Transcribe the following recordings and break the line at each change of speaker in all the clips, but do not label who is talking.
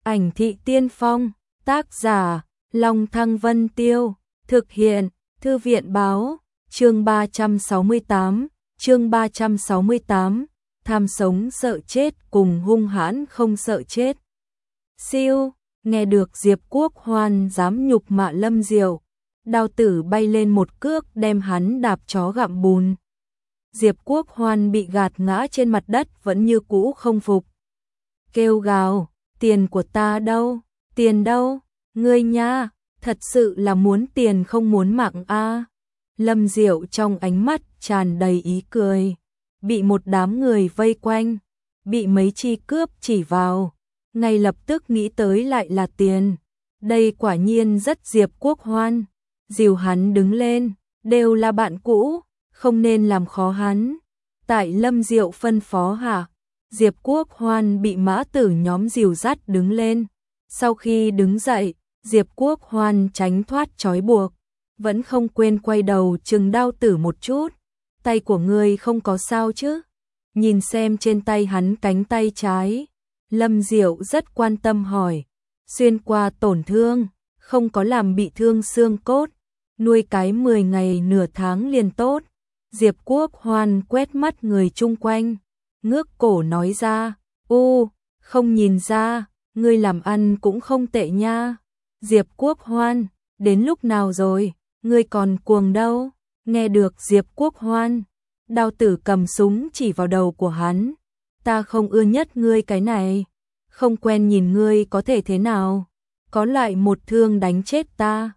Ảnh thị tiên phong, tác giả, Long Thăng Vân Tiêu, thực hiện, Thư viện báo, chương 368, tham sống sợ chết cùng hung hãn không sợ chết. Siêu, nghe được Diệp Quốc Hoan dám nhục mạ Lâm Diệu, Đao Tử bay lên một cước đem hắn đạp chó gặm bùn. Diệp Quốc Hoan bị gạt ngã trên mặt đất vẫn như cũ không phục. Kêu gào, tiền của ta đâu, tiền đâu, ngươi nha, thật sự là muốn tiền không muốn mạng a. Lâm Diệu trong ánh mắt tràn đầy ý cười, bị một đám người vây quanh, bị mấy chi cướp chỉ vào, ngay lập tức nghĩ tới lại là tiền. Đây quả nhiên rất Diệp Quốc Hoan, dìu hắn đứng lên, đều là bạn cũ, không nên làm khó hắn. Tại Lâm Diệu phân phó hạ, Diệp Quốc Hoan bị mã tử nhóm dìu dắt đứng lên. Sau khi đứng dậy, Diệp Quốc Hoan tránh thoát trói buộc, vẫn không quên quay đầu chừng Đao Tử một chút. Tay của ngươi không có sao chứ? Nhìn xem trên tay hắn cánh tay trái. Lâm Diệu rất quan tâm hỏi. Xuyên qua tổn thương, không có làm bị thương xương cốt. Nuôi cái 10 ngày nửa tháng liền tốt. Diệp Quốc Hoan quét mắt người chung quanh, ngước cổ nói ra, không nhìn ra, ngươi làm ăn cũng không tệ nha. Diệp Quốc Hoan, đến lúc nào rồi, ngươi còn cuồng đâu? Nghe được Diệp Quốc Hoan, Đao Tử cầm súng chỉ vào đầu của hắn. Ta không ưa nhất ngươi cái này, không quen nhìn ngươi có thể thế nào, có lại một thương đánh chết ta.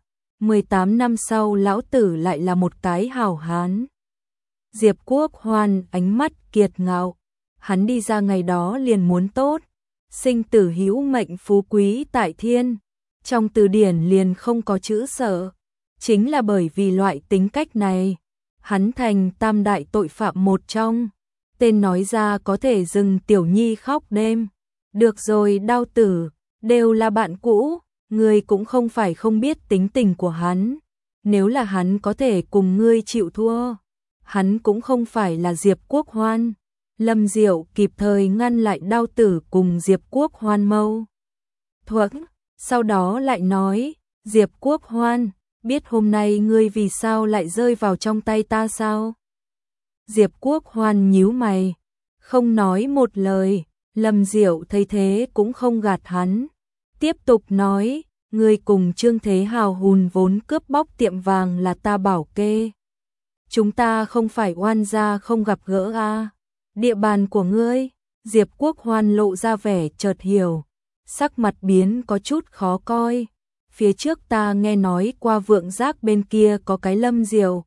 18 năm sau lão tử lại là một cái hảo hán. Diệp Quốc Hoan ánh mắt kiệt ngạo, hắn đi ra ngày đó liền muốn tốt, sinh tử hữu mệnh phú quý tại thiên, trong từ điển liền không có chữ sợ. Chính là bởi vì loại tính cách này, hắn thành tam đại tội phạm một trong, tên nói ra có thể dừng tiểu nhi khóc đêm. Được rồi Đao Tử, đều là bạn cũ, ngươi cũng không phải không biết tính tình của hắn, nếu là hắn có thể cùng ngươi chịu thua, hắn cũng không phải là Diệp Quốc Hoan. Lâm Diệu kịp thời ngăn lại Đao Tử cùng Diệp Quốc Hoan mâu thuẫn, sau đó lại nói, Diệp Quốc Hoan, biết hôm nay ngươi vì sao lại rơi vào trong tay ta sao? Diệp Quốc Hoan nhíu mày, không nói một lời. Lâm Diệu thấy thế cũng không gạt hắn, tiếp tục nói, ngươi cùng Trương Thế Hào hùn vốn cướp bóc tiệm vàng là ta bảo kê. Chúng ta không phải oan gia không gặp gỡ à? Địa bàn của ngươi. Diệp Quốc Hoan lộ ra vẻ chợt hiểu, sắc mặt biến có chút khó coi. Phía trước ta nghe nói qua Vượng Giác bên kia có cái Lâm Diệu,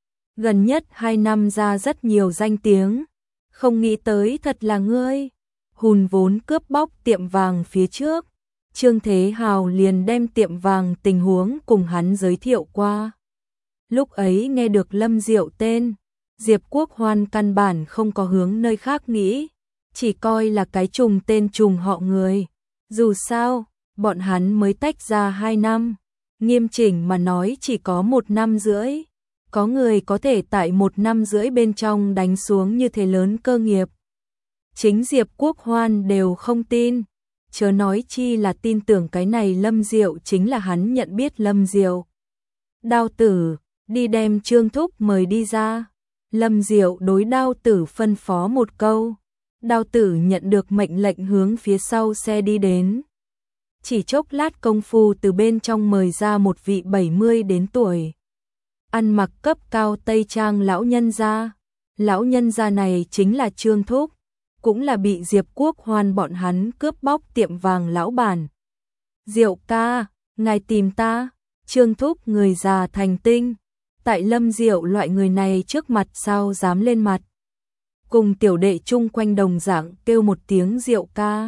gần nhất 2 năm ra rất nhiều danh tiếng, không nghĩ tới thật là ngươi. Hùn vốn cướp bóc tiệm vàng phía trước, Trương Thế Hào liền đem tiệm vàng tình huống cùng hắn giới thiệu qua. Lúc ấy nghe được Lâm Diệu tên, Diệp Quốc Hoan căn bản không có hướng nơi khác nghĩ, chỉ coi là cái trùng tên trùng họ người. Dù sao, bọn hắn mới tách ra 2 năm, nghiêm chỉnh mà nói chỉ có 1 năm rưỡi. Có người có thể tại 1 năm rưỡi bên trong đánh xuống như thế lớn cơ nghiệp. Chính Diệp Quốc Hoan đều không tin, chớ nói chi là tin tưởng cái này Lâm Diệu chính là hắn nhận biết Lâm Diệu. Đao Tử, đi đem Trương Thúc mời đi ra. Lâm Diệu đối Đao Tử phân phó một câu. Đao Tử nhận được mệnh lệnh hướng phía sau xe đi đến. Chỉ chốc lát công phu từ bên trong mời ra một vị 70 đến tuổi, ăn mặc cấp cao tây trang lão nhân gia. Lão nhân gia này chính là Trương Thúc, cũng là bị Diệp Quốc Hoan bọn hắn cướp bóc tiệm vàng lão bản. Diệu ca, ngài tìm ta. Trương Thúc người già thành tinh, tại Lâm Diệu loại người này trước mặt sao dám lên mặt. Cùng tiểu đệ chung quanh đồng dạng kêu một tiếng Diệu ca.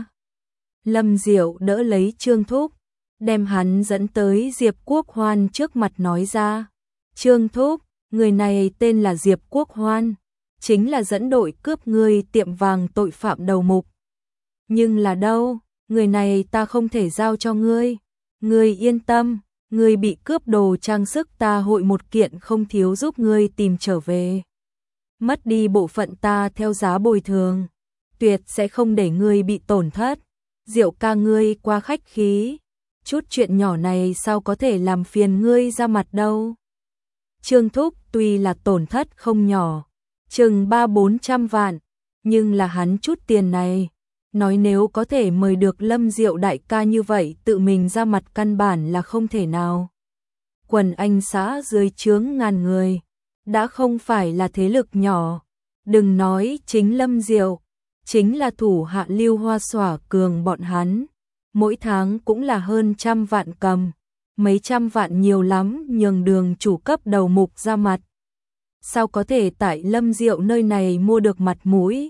Lâm Diệu đỡ lấy Trương Thúc, đem hắn dẫn tới Diệp Quốc Hoan trước mặt nói ra. Trương Thúc, người này tên là Diệp Quốc Hoan, chính là dẫn đội cướp ngươi tiệm vàng tội phạm đầu mục. Nhưng là đâu, người này ta không thể giao cho ngươi. Ngươi yên tâm, ngươi bị cướp đồ trang sức ta hội một kiện không thiếu giúp ngươi tìm trở về. Mất đi bộ phận ta theo giá bồi thường, tuyệt sẽ không để ngươi bị tổn thất. Diệu ca ngươi quá khách khí, chút chuyện nhỏ này sao có thể làm phiền ngươi ra mặt đâu. Trương Thúc tuy là tổn thất không nhỏ, chừng 300-400 vạn, nhưng là hắn chút tiền này, nói nếu có thể mời được Lâm Diệu đại ca như vậy tự mình ra mặt căn bản là không thể nào. Quần Anh xã dưới trướng ngàn người, đã không phải là thế lực nhỏ, đừng nói chính Lâm Diệu, chính là thủ hạ Lưu Hoa Xỏa Cường bọn hắn, mỗi tháng cũng là hơn 100 vạn cầm, mấy trăm vạn nhiều lắm nhường đường chủ cấp đầu mục ra mặt. Sao có thể tại Lâm Diệu nơi này mua được mặt mũi?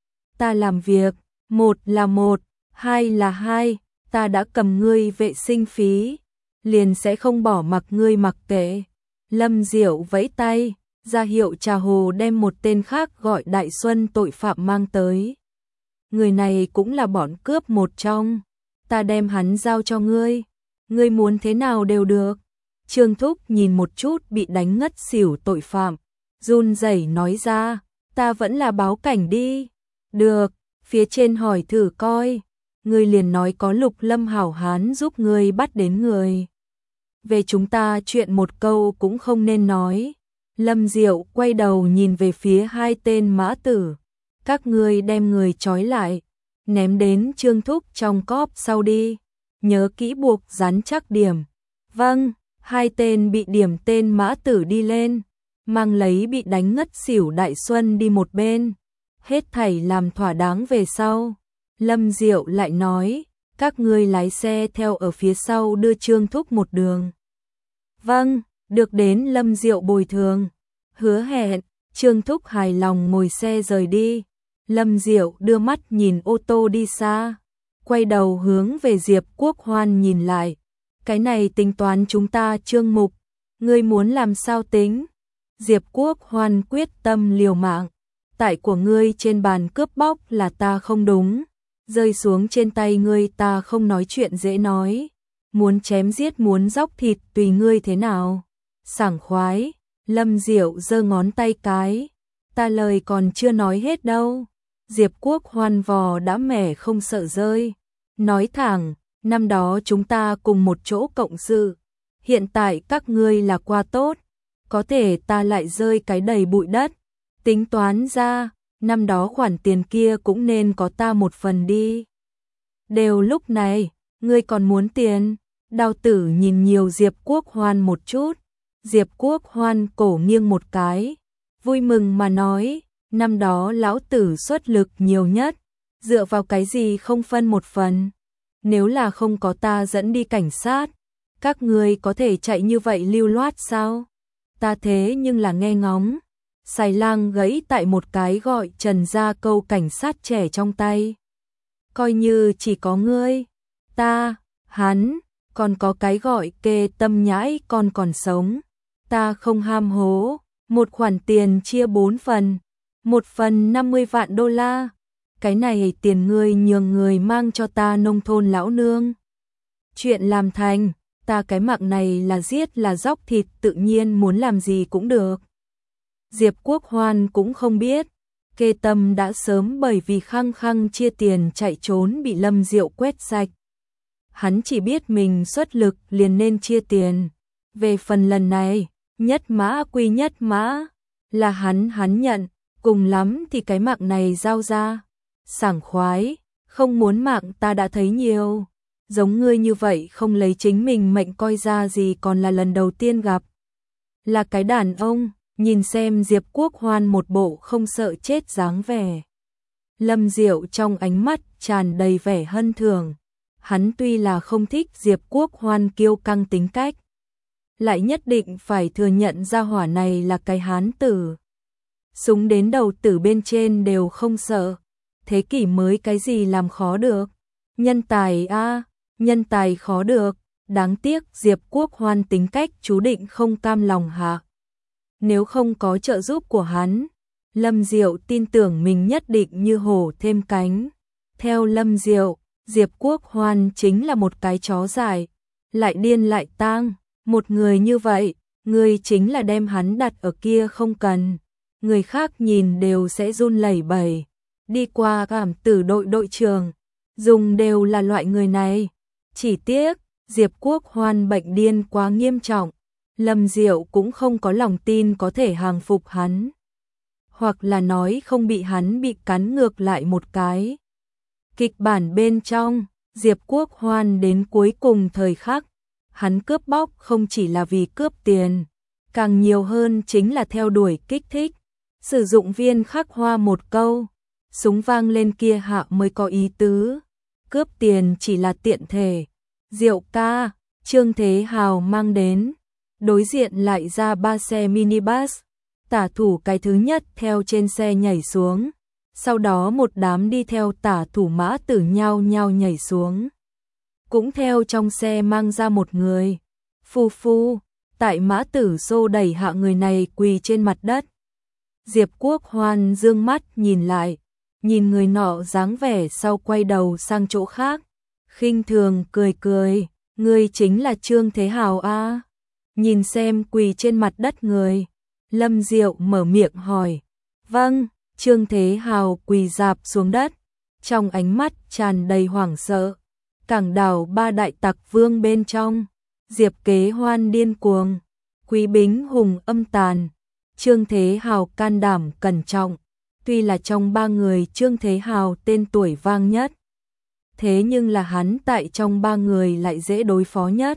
Ta làm việc, một là một, hai là hai, ta đã cầm ngươi vệ sinh phí, liền sẽ không bỏ mặc ngươi mặc kệ. Lâm Diệu vẫy tay, ra hiệu Trà Hồ đem một tên khác gọi Đại Xuân tội phạm mang tới. Người này cũng là bọn cướp một trong, ta đem hắn giao cho ngươi, ngươi muốn thế nào đều được. Trương Thúc nhìn một chút bị đánh ngất xỉu tội phạm, run rẩy nói ra, ta vẫn là báo cảnh đi. Được, phía trên hỏi thử coi, ngươi liền nói có Lục Lâm hảo hán giúp ngươi bắt đến người. Về chúng ta chuyện một câu cũng không nên nói. Lâm Diệu quay đầu nhìn về phía hai tên mã tử, các ngươi đem người trói lại, ném đến Trương Thúc trong cóp sau đi, nhớ kỹ buộc rắn chắc điểm. Vâng, hai tên bị điểm tên mã tử đi lên, mang lấy bị đánh ngất xỉu Đại Xuân đi một bên, hết thảy làm thỏa đáng về sau. Lâm Diệu lại nói, các ngươi lái xe theo ở phía sau đưa Trương Thúc một đường. Vâng, được đến Lâm Diệu bồi thường, hứa hẹn. Trương Thúc hài lòng ngồi xe rời đi. Lâm Diệu đưa mắt nhìn ô tô đi xa, quay đầu hướng về Diệp Quốc Hoan nhìn lại. Cái này tính toán chúng ta Trương mục, ngươi muốn làm sao tính? Diệp Quốc Hoan quyết tâm liều mạng, tại của ngươi trên bàn cướp bóc là ta không đúng, rơi xuống trên tay ngươi ta không nói chuyện dễ nói, muốn chém giết muốn róc thịt tùy ngươi thế nào. Sảng khoái. Lâm Diệu giơ ngón tay cái, ta lời còn chưa nói hết đâu. Diệp Quốc Hoan vò đã mẻ không sợ rơi, nói thẳng, năm đó chúng ta cùng một chỗ cộng sự, hiện tại các ngươi là qua tốt, có thể ta lại rơi cái đầy bụi đất, tính toán ra, năm đó khoản tiền kia cũng nên có ta một phần đi. Đều lúc này, ngươi còn muốn tiền? Đào Tử nhìn nhiều Diệp Quốc Hoan một chút. Diệp Quốc Hoan cổ nghiêng một cái, vui mừng mà nói, năm đó lão tử xuất lực nhiều nhất, dựa vào cái gì không phân một phần, nếu là không có ta dẫn đi cảnh sát, các ngươi có thể chạy như vậy lưu loát sao? Ta thế nhưng là nghe ngóng. Xài Lang gãy tại một cái gọi Trần ra câu cảnh sát trẻ trong tay. Coi như chỉ có ngươi, ta, hắn, còn có cái gọi Kê Tâm Nhãi còn sống. Ta không ham hố, một khoản tiền chia 4 phần, một phần 50 vạn đô la. Cái này tiền ngươi nhường người mang cho ta nông thôn lão nương. Chuyện làm thành, ta cái mạng này là giết là róc thịt tự nhiên muốn làm gì cũng được. Diệp Quốc Hoan cũng không biết, Kê Tâm đã sớm bởi vì khăng khăng chia tiền chạy trốn bị Lâm Diệu quét sạch. Hắn chỉ biết mình xuất lực liền nên chia tiền. Về phần lần này, nhất mã quy nhất mã, là hắn nhận, cùng lắm thì cái mạng này giao ra. Sảng khoái, không muốn mạng ta đã thấy nhiều. Giống ngươi như vậy không lấy chính mình mệnh coi ra gì còn là lần đầu tiên gặp. Là cái đàn ông, nhìn xem Diệp Quốc Hoan một bộ không sợ chết dáng vẻ. Lâm Diệu trong ánh mắt tràn đầy vẻ hân thường. Hắn tuy là không thích Diệp Quốc Hoan kiêu căng tính cách, lại nhất định phải thừa nhận ra hỏa này là cái hán tử. Súng đến đầu tử bên trên đều không sợ, thế kỷ mới cái gì làm khó được. Nhân tài a, nhân tài khó được, đáng tiếc Diệp Quốc Hoan tính cách chú định không cam lòng hạ. Nếu không có trợ giúp của hắn, Lâm Diệu tin tưởng mình nhất định như hổ thêm cánh. Theo Lâm Diệu, Diệp Quốc Hoan chính là một cái chó dại, lại điên lại tang. Một người như vậy, người chính là đem hắn đặt ở kia không cần. Người khác nhìn đều sẽ run lẩy bẩy. Đi qua cảm tử đội trưởng, dùng đều là loại người này. Chỉ tiếc, Diệp Quốc Hoan bệnh điên quá nghiêm trọng, Lâm Diệu cũng không có lòng tin có thể hàng phục hắn. Hoặc là nói không bị hắn bị cắn ngược lại một cái. Kịch bản bên trong, Diệp Quốc Hoan đến cuối cùng thời khắc, hắn cướp bóc không chỉ là vì cướp tiền, càng nhiều hơn chính là theo đuổi kích thích. Sử dụng viên khắc hoa một câu, súng vang lên kia hạ mới có ý tứ, cướp tiền chỉ là tiện thể. Diệu ca, Trương Thế Hào mang đến, đối diện lại ra 3 xe minibus, tả thủ cái thứ nhất theo trên xe nhảy xuống, sau đó một đám đi theo tả thủ Mã Tử nhau nhau nhảy xuống. Cũng theo trong xe mang ra một người, phu phu, tại Mã Tử xô đẩy hạ người này quỳ trên mặt đất. Diệp Quốc Hoan dương mắt nhìn lại, nhìn người nọ dáng vẻ sau quay đầu sang chỗ khác, khinh thường cười cười, ngươi chính là Trương Thế Hào a? Nhìn xem quỳ trên mặt đất người, Lâm Diệu mở miệng hỏi. Vâng, Trương Thế Hào quỳ rạp xuống đất, trong ánh mắt tràn đầy hoảng sợ. Cảng đảo 3 đại tặc vương bên trong, Diệp Kế Hoan điên cuồng, Quý Bính hùng âm tàn, Trương Thế Hào can đảm cẩn trọng. Tuy là trong 3 người Trương Thế Hào tên tuổi vang nhất, thế nhưng là hắn tại trong 3 người lại dễ đối phó nhất.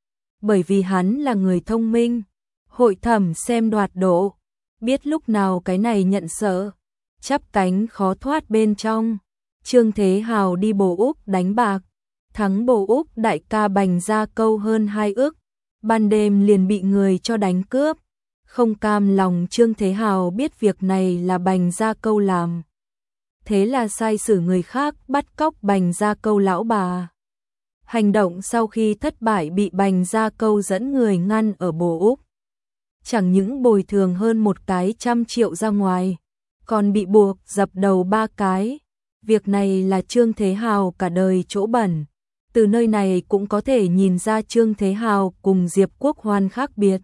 Bởi vì hắn là người thông minh, hội thẩm xem đoạt độ, biết lúc nào cái này nhận sợ, chắp cánh khó thoát bên trong. Trương Thế Hào đi Bồ Úc đánh bạc, thắng Bồ Úc đại ca Bành Gia Câu hơn 2 ức, ban đêm liền bị người cho đánh cướp. Không cam lòng Trương Thế Hào biết việc này là Bành Gia Câu làm, thế là sai sử người khác bắt cóc Bành Gia Câu lão bà. Hành động sau khi thất bại bị Bành Gia Câu dẫn người ngăn ở Bồ Úc. Chẳng những bồi thường hơn 100 triệu ra ngoài, còn bị buộc dập đầu 3 cái. Việc này là Trương Thế Hào cả đời chỗ bẩn. Từ nơi này cũng có thể nhìn ra Trương Thế Hào cùng Diệp Quốc Hoan khác biệt.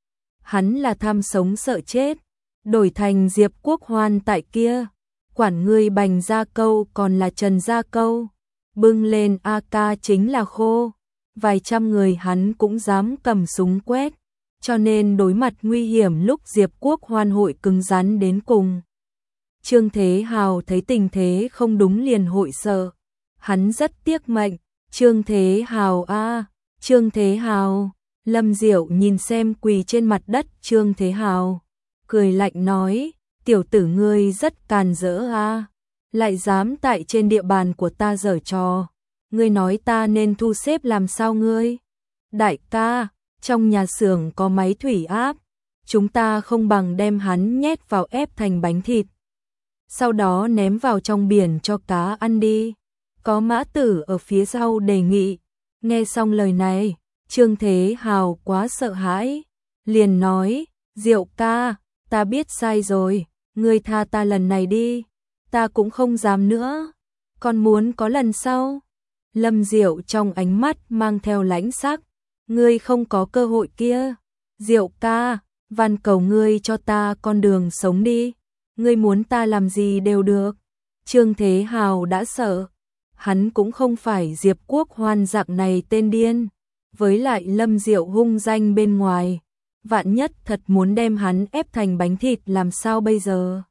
Hắn là tham sống sợ chết, đổi thành Diệp Quốc Hoan tại kia, quản ngươi Bành Gia Câu còn là Trần Gia Câu, bưng lên AK chính là khô, vài trăm người hắn cũng dám cầm súng quét, cho nên đối mặt nguy hiểm lúc Diệp Quốc Hoan hội cứng rắn đến cùng. Trương Thế Hào thấy tình thế không đúng liền hội sợ, hắn rất tiếc mệnh. Trương Thế Hào a, Trương Thế Hào. Lâm Diệu nhìn xem quỳ trên mặt đất Trương Thế Hào, cười lạnh nói, tiểu tử ngươi rất càn rỡ a, lại dám tại trên địa bàn của ta giở trò, ngươi nói ta nên thu xếp làm sao ngươi? Đại ca, trong nhà xưởng có máy thủy áp, chúng ta không bằng đem hắn nhét vào ép thành bánh thịt, sau đó ném vào trong biển cho cá ăn đi. Có Mã Tử ở phía sau đề nghị. Nghe xong lời này, Trương Thế Hào quá sợ hãi, liền nói, Diệu ca, ta biết sai rồi, ngươi tha ta lần này đi, ta cũng không dám nữa, còn muốn có lần sau. Lâm Diệu trong ánh mắt mang theo lãnh sắc, ngươi không có cơ hội kia, Diệu ca, van cầu ngươi cho ta con đường sống đi, ngươi muốn ta làm gì đều được. Trương Thế Hào đã sợ, hắn cũng không phải Diệp Quốc Hoan dạng này tên điên. Với lại Lâm Diệu hung danh bên ngoài, vạn nhất thật muốn đem hắn ép thành bánh thịt làm sao bây giờ?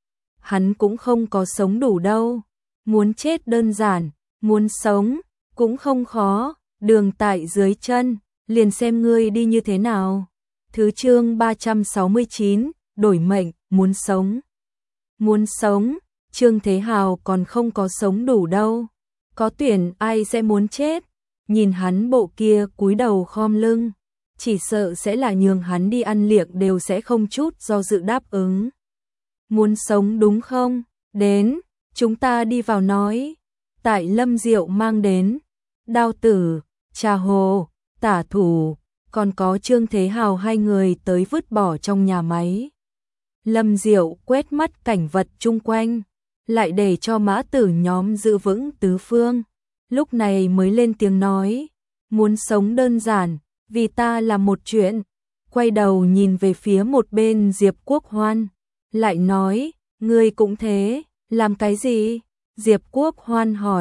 Hắn cũng không có sống đủ đâu, muốn chết đơn giản, muốn sống cũng không khó, đường tại dưới chân, liền xem ngươi đi như thế nào. Thứ chương 369, đổi mệnh, muốn sống. Muốn sống, Trương Thế Hào còn không có sống đủ đâu, có tuyển ai sẽ muốn chết. Nhìn hắn bộ kia cúi đầu khom lưng, chỉ sợ sẽ là nhường hắn đi ăn liệng đều sẽ không chút do dự đáp ứng. Muốn sống đúng không? Đến, chúng ta đi vào nói. Tại Lâm Diệu mang đến, Đao Tử, Trà Hồ, Tả Thủ, còn có Trương Thế Hào hai người tới vứt bỏ trong nhà máy. Lâm Diệu quét mắt cảnh vật chung quanh, lại để cho Mã Tử nhóm giữ vững tứ phương. Lúc này mới lên tiếng nói, muốn sống đơn giản, vì ta làm một chuyện. Quay đầu nhìn về phía một bên Diệp Quốc Hoan, lại nói, ngươi cũng thế, làm cái gì? Diệp Quốc Hoan hỏi,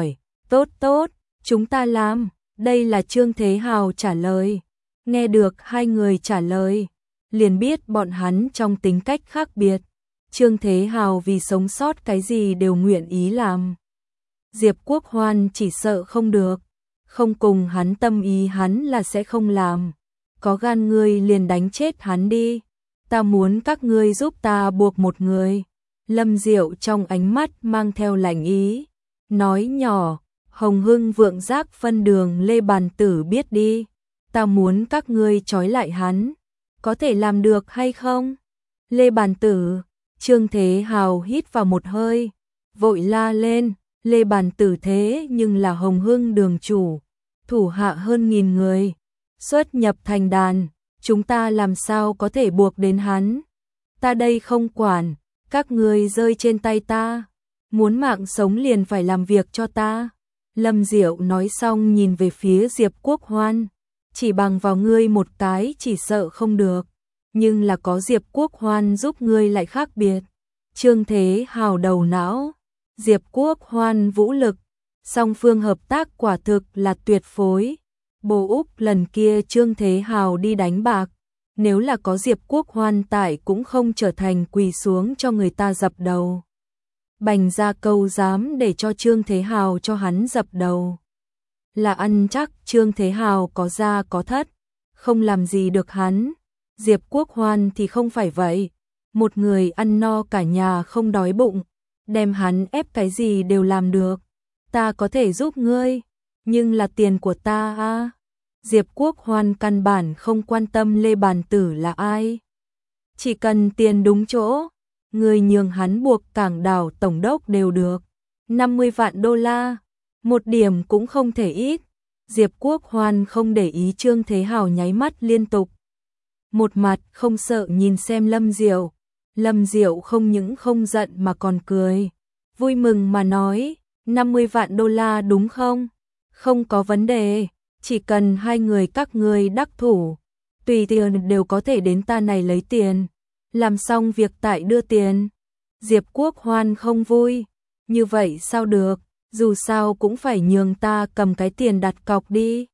Tốt tốt, chúng ta làm. Đây là Trương Thế Hào trả lời. Nghe được hai người trả lời, liền biết bọn hắn trong tính cách khác biệt. Trương Thế Hào vì sống sót cái gì đều nguyện ý làm. Diệp Quốc Hoan chỉ sợ không được, không cùng hắn tâm ý hắn là sẽ không làm. Có gan ngươi liền đánh chết hắn đi. Ta muốn các ngươi giúp ta buộc một người. Lâm Diệu trong ánh mắt mang theo lạnh ý, nói nhỏ, Hồng Hưng Vượng Giác phân đường Lê Bàn Tử biết đi. Ta muốn các ngươi trói lại hắn. Có thể làm được hay không? Lê Bàn Tử, Trương Thế Hào hít vào một hơi, vội la lên, Lê Bàn Tử thế nhưng là Hồng Hưng đường chủ, thủ hạ hơn 1000 người, xuất nhập thành đàn, chúng ta làm sao có thể buộc đến hắn? Ta đây không quản, các ngươi rơi trên tay ta, muốn mạng sống liền phải làm việc cho ta. Lâm Diệu nói xong nhìn về phía Diệp Quốc Hoan, chỉ bằng vào ngươi một cái chỉ sợ không được, nhưng là có Diệp Quốc Hoan giúp ngươi lại khác biệt. Trương Thế Hào đầu não, Diệp Quốc Hoan vũ lực, song phương hợp tác quả thực là tuyệt phối. Bồ Úc lần kia Trương Thế Hào đi đánh bạc, nếu là có Diệp Quốc Hoan tại cũng không trở thành quỳ xuống cho người ta dập đầu. Bành Gia Câu dám để cho Trương Thế Hào cho hắn dập đầu, là ăn chắc Trương Thế Hào có ra có thất, không làm gì được hắn. Diệp Quốc Hoan thì không phải vậy, một người ăn no cả nhà không đói bụng, đem hắn ép cái gì đều làm được. Ta có thể giúp ngươi, nhưng là tiền của ta a. Diệp Quốc Hoan căn bản không quan tâm Lê Bàn Tử là ai, chỉ cần tiền đúng chỗ, người nhường hắn buộc Cảng Đảo tổng đốc đều được. 50 vạn đô la, một điểm cũng không thể ít. Diệp Quốc Hoan không để ý Trương Thế Hào nháy mắt liên tục, một mặt không sợ nhìn xem Lâm Diệu. Lâm Diệu không những không giận mà còn cười, vui mừng mà nói, 50 vạn đô la đúng không? Không có vấn đề, chỉ cần hai người các ngươi đắc thủ, tùy tiền đều có thể đến ta này lấy tiền, làm xong việc tại đưa tiền. Diệp Quốc Hoan không vui, như vậy sao được, dù sao cũng phải nhường ta cầm cái tiền đặt cọc đi.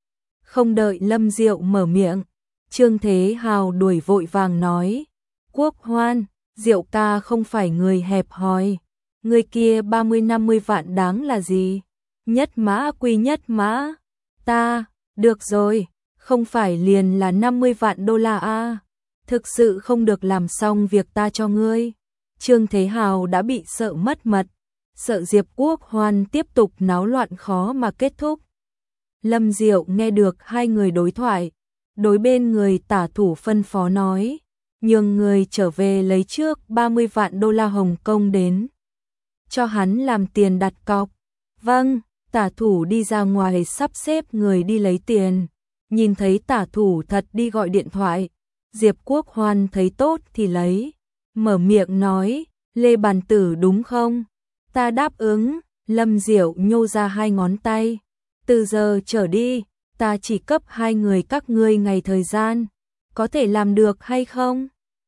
Không đợi Lâm Diệu mở miệng, Trương Thế Hào đuổi vội vàng nói, Quốc Hoan, Diệu ca không phải người hẹp hòi, người kia 30-50 vạn đáng là gì? Nhất mã quy nhất mã, ta, được rồi, không phải liền là 50 vạn đô la a, thực sự không được làm xong việc ta cho ngươi. Trương Thế Hào đã bị sợ mất mật, sợ Diệp Quốc Hoan tiếp tục náo loạn khó mà kết thúc. Lâm Diệu nghe được hai người đối thoại, đối bên người tả thủ phân phó nói, nhường người trở về lấy trước 30 vạn đô la Hồng Kông đến, cho hắn làm tiền đặt cọc. Vâng, tả thủ đi ra ngoài sắp xếp người đi lấy tiền, nhìn thấy tả thủ thật đi gọi điện thoại, Diệp Quốc Hoan thấy tốt thì lấy, mở miệng nói, Lê Bàn Tử đúng không? Ta đáp ứng. Lâm Diệu nhô ra hai ngón tay, từ giờ trở đi, ta chỉ cấp hai người các ngươi ngày thời gian, có thể làm được hay không?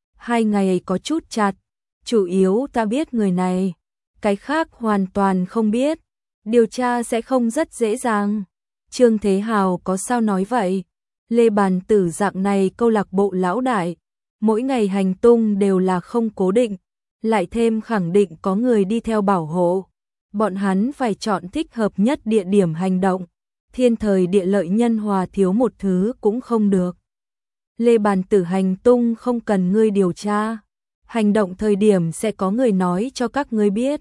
2 ngày có chút chặt, chủ yếu ta biết người này, cái khác hoàn toàn không biết, điều tra sẽ không rất dễ dàng. Trương Thế Hào có sao nói vậy? Lê Bàn Tử dạng này câu lạc bộ lão đại, mỗi ngày hành tung đều là không cố định, lại thêm khẳng định có người đi theo bảo hộ, bọn hắn phải chọn thích hợp nhất địa điểm hành động, thiên thời địa lợi nhân hòa thiếu một thứ cũng không được. Lê Bàn Tử hành tung không cần ngươi điều tra, hành động thời điểm sẽ có người nói cho các ngươi biết.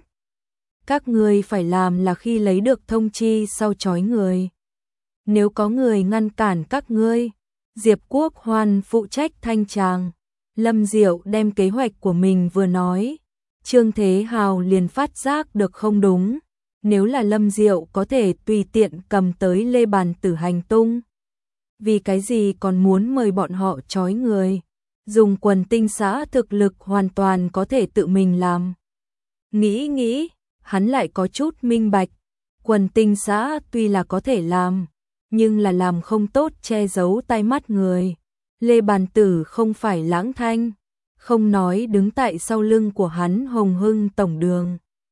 Các ngươi phải làm là khi lấy được thông chi sau trói người. Nếu có người ngăn cản các ngươi, Diệp Quốc Hoan phụ trách thanh tràng. Lâm Diệu đem kế hoạch của mình vừa nói, Trương Thế Hào liền phát giác được không đúng. Nếu là Lâm Diệu có thể tùy tiện cầm tới Lê Bàn Tử hành tung, vì cái gì còn muốn mời bọn họ trói người? Dùng quần tinh xã thực lực hoàn toàn có thể tự mình làm. Nghĩ, hắn lại có chút minh bạch, quần tinh xã tuy là có thể làm, nhưng là làm không tốt che giấu tai mắt người. Lê Bàn Tử không phải lãng thanh, không nói đứng tại sau lưng của hắn Hồng Hưng tổng đường.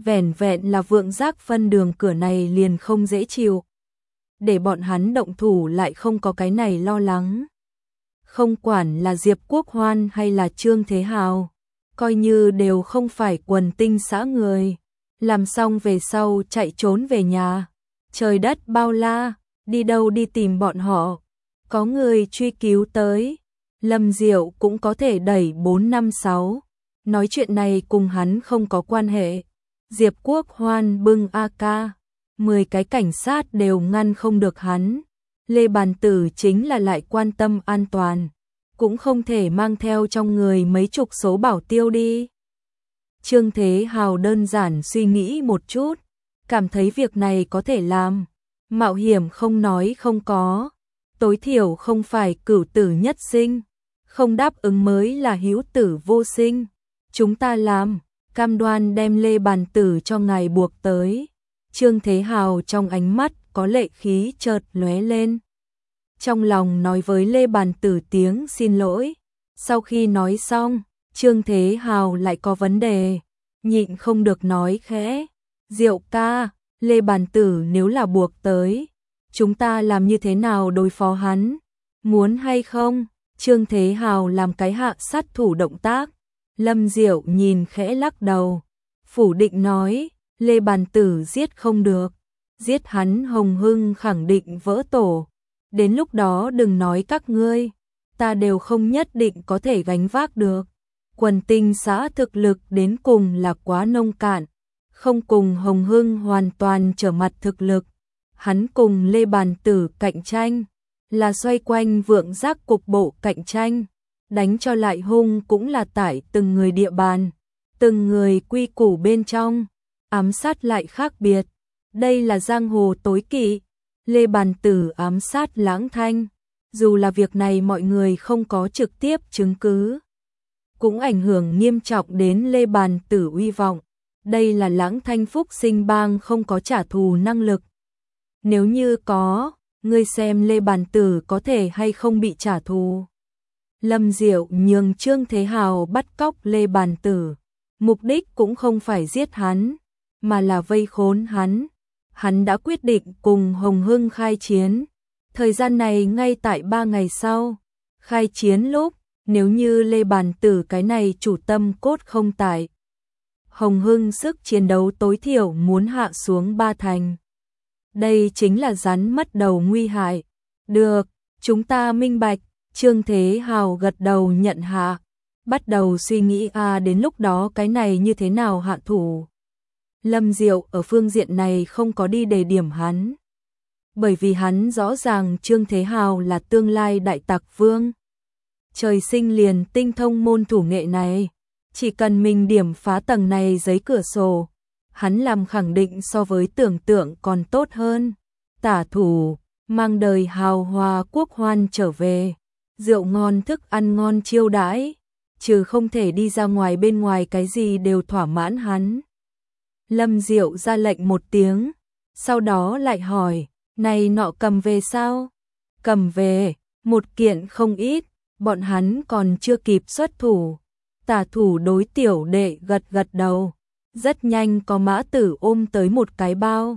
vẻn vẹn là Vượng Giác phân đường cửa này liền không dễ chịu. Để bọn hắn động thủ lại không có cái này lo lắng. Không quản là Diệp Quốc Hoan hay là Trương Thế Hào, coi như đều không phải quần tinh xã người. Làm xong về sau chạy trốn về nhà. Trời đất bao la, đi đâu đi tìm bọn họ. Có người truy cứu tới, Lâm Diệu cũng có thể đẩy 456. Nói chuyện này cùng hắn không có quan hệ. Diệp Quốc Hoan bưng AK, 10 cái cảnh sát đều ngăn không được hắn. Lê Bàn Tử chính là lại quan tâm an toàn, cũng không thể mang theo trong người mấy chục số bảo tiêu đi. Trương Thế Hào đơn giản suy nghĩ một chút, cảm thấy việc này có thể làm. Mạo hiểm không nói không có, tối thiểu không phải cửu tử nhất sinh, không đáp ứng mới là hữu tử vô sinh. Chúng ta làm, cam đoan đem Lê Bàn Tử cho ngài buộc tới. Trương Thế Hào trong ánh mắt có lệ khí chợt lóe lên. Trong lòng nói với Lê Bàn Tử tiếng xin lỗi. Sau khi nói xong, Trương Thế Hào lại có vấn đề, nhịn không được nói khẽ. Diệu ca, Lê Bàn Tử nếu là buộc tới, chúng ta làm như thế nào đối phó hắn? Muốn hay không? Trương Thế Hào làm cái hạ sát thủ động tác. Lâm Diệu nhìn khẽ lắc đầu, phủ định nói, Lê Bàn Tử giết không được, giết hắn Hồng Hưng khẳng định vỡ tổ. Đến lúc đó đừng nói các ngươi, ta đều không nhất định có thể gánh vác được. Quần tinh xã thực lực đến cùng là quá nông cạn, không cùng Hồng Hưng hoàn toàn trở mặt thực lực. Hắn cùng Lê Bàn Tử cạnh tranh, là xoay quanh Vượng Giác cục bộ cạnh tranh. Đánh cho lại hung cũng là tại từng người địa bàn, từng người quy củ bên trong, ám sát lại khác biệt. Đây là giang hồ tối kỵ. Lê Bàn Tử ám sát Lãng Thanh, dù là việc này mọi người không có trực tiếp chứng cứ, cũng ảnh hưởng nghiêm trọng đến Lê Bàn Tử uy vọng. Đây là Lãng Thanh phúc sinh bang không có trả thù năng lực. Nếu như có, ngươi xem Lê Bàn Tử có thể hay không bị trả thù. Lâm Diệu nhường Trương Thế Hào bắt cóc Lê Bàn Tử, mục đích cũng không phải giết hắn, mà là vây khốn hắn. Hắn đã quyết định cùng Hồng Hưng khai chiến. Thời gian này ngay tại 3 ngày sau. Khai chiến lúc, nếu như Lê Bàn Tử cái này chủ tâm cốt không tại, Hồng Hưng sức chiến đấu tối thiểu muốn hạ xuống 3 thành. Đây chính là rắn mất đầu nguy hại. Được, chúng ta minh bạch. Trương Thế Hào gật đầu nhận hạ, bắt đầu suy nghĩ đến lúc đó cái này như thế nào hạ thủ. Lâm Diệu ở phương diện này không có đi đề điểm hắn, bởi vì hắn rõ ràng Trương Thế Hào là tương lai đại tặc vương. Trời sinh liền tinh thông môn thủ nghệ này, chỉ cần mình điểm phá tầng này giấy cửa sổ, hắn làm khẳng định so với tưởng tượng còn tốt hơn. Tả thủ, mang đời hào hoa quốc hoan trở về. Rượu ngon thức ăn ngon chiêu đãi, trừ không thể đi ra ngoài bên ngoài cái gì đều thỏa mãn hắn. Lâm Diệu ra lệnh một tiếng, sau đó lại hỏi, này nọ cầm về sao? Cầm về, một kiện không ít, bọn hắn còn chưa kịp xuất thủ. Tả thủ đối tiểu đệ gật gật đầu, rất nhanh có mã tử ôm tới một cái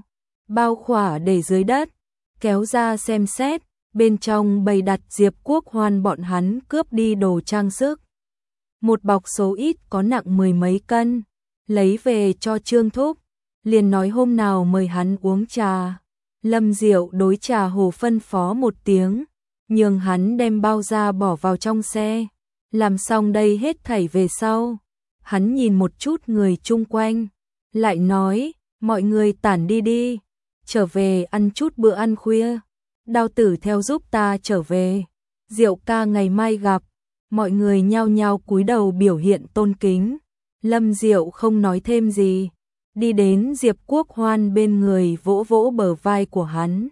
bao khỏa để dưới đất, kéo ra xem xét. Bên trong bày đặt Diệp Quốc Hoan bọn hắn cướp đi đồ trang sức. Một bọc số ít có nặng 10 mấy cân, lấy về cho Trương Thúc, liền nói hôm nào mời hắn uống trà. Lâm Diệu đối trà hồ phân phó một tiếng, nhường hắn đem bao ra bỏ vào trong xe. Làm xong đây hết thảy về sau, hắn nhìn một chút người chung quanh, lại nói, mọi người tản đi đi, trở về ăn chút bữa ăn khuya. Đao tử theo giúp ta trở về. Diệu ca ngày mai gặp. Mọi người nhao nhao cúi đầu biểu hiện tôn kính. Lâm Diệu không nói thêm gì, đi đến Diệp Quốc Hoan bên người vỗ vỗ bờ vai của hắn.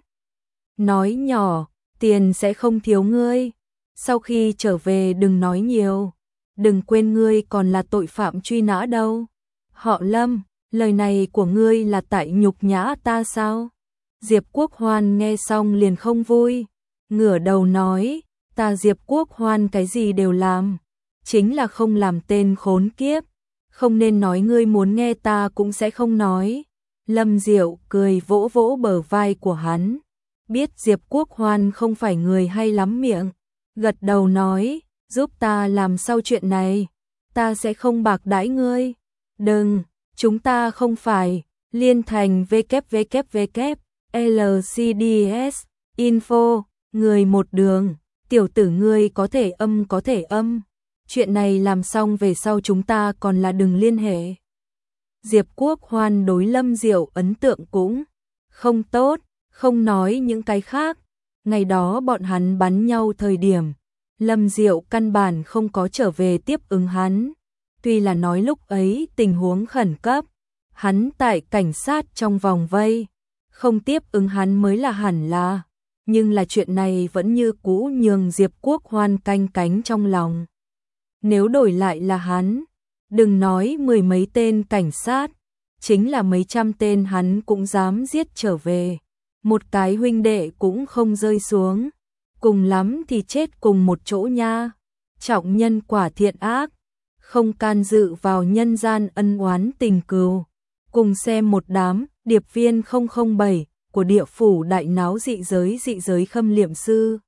Nói nhỏ, tiền sẽ không thiếu ngươi. Sau khi trở về đừng nói nhiều. Đừng quên ngươi còn là tội phạm truy nã đâu. Họ Lâm, lời này của ngươi là tại nhục nhã ta sao? Diệp Quốc Hoan nghe xong liền không vui, ngửa đầu nói, ta Diệp Quốc Hoan cái gì đều làm, chính là không làm tên khốn kiếp, Không nên nói, ngươi muốn nghe ta cũng sẽ không nói. Lâm Diệu cười vỗ vỗ bờ vai của hắn. Biết Diệp Quốc Hoan không phải người hay lắm miệng. Gật đầu nói, giúp ta làm sau chuyện này. Ta sẽ không bạc đãi ngươi. Đừng, chúng ta không phải. Liên thành www LCDS Info, người một đường. Tiểu tử ngươi có thể âm. Chuyện này làm xong về sau chúng ta còn là đừng liên hệ. Diệp Quốc Hoan đối Lâm Diệu ấn tượng cũng không tốt, không nói những cái khác. Ngày đó bọn hắn bắn nhau thời điểm, Lâm Diệu căn bản không có trở về tiếp ứng hắn. Tuy là nói lúc ấy tình huống khẩn cấp, hắn tại cảnh sát trong vòng vây, không tiếp ứng hắn mới là hẳn là. Nhưng là chuyện này vẫn như cũ nhường Diệp Quốc Hoan canh cánh trong lòng. Nếu đổi lại là hắn, đừng nói 10 mấy tên cảnh sát, chính là mấy trăm tên hắn cũng dám giết trở về. Một cái huynh đệ cũng không rơi xuống, cùng lắm thì chết cùng một chỗ nha. Trọng nhân quả thiện ác, không can dự vào nhân gian ân oán tình cừu. Cùng xem một đám điệp viên 007 của địa phủ đại náo dị giới khâm liệm sư.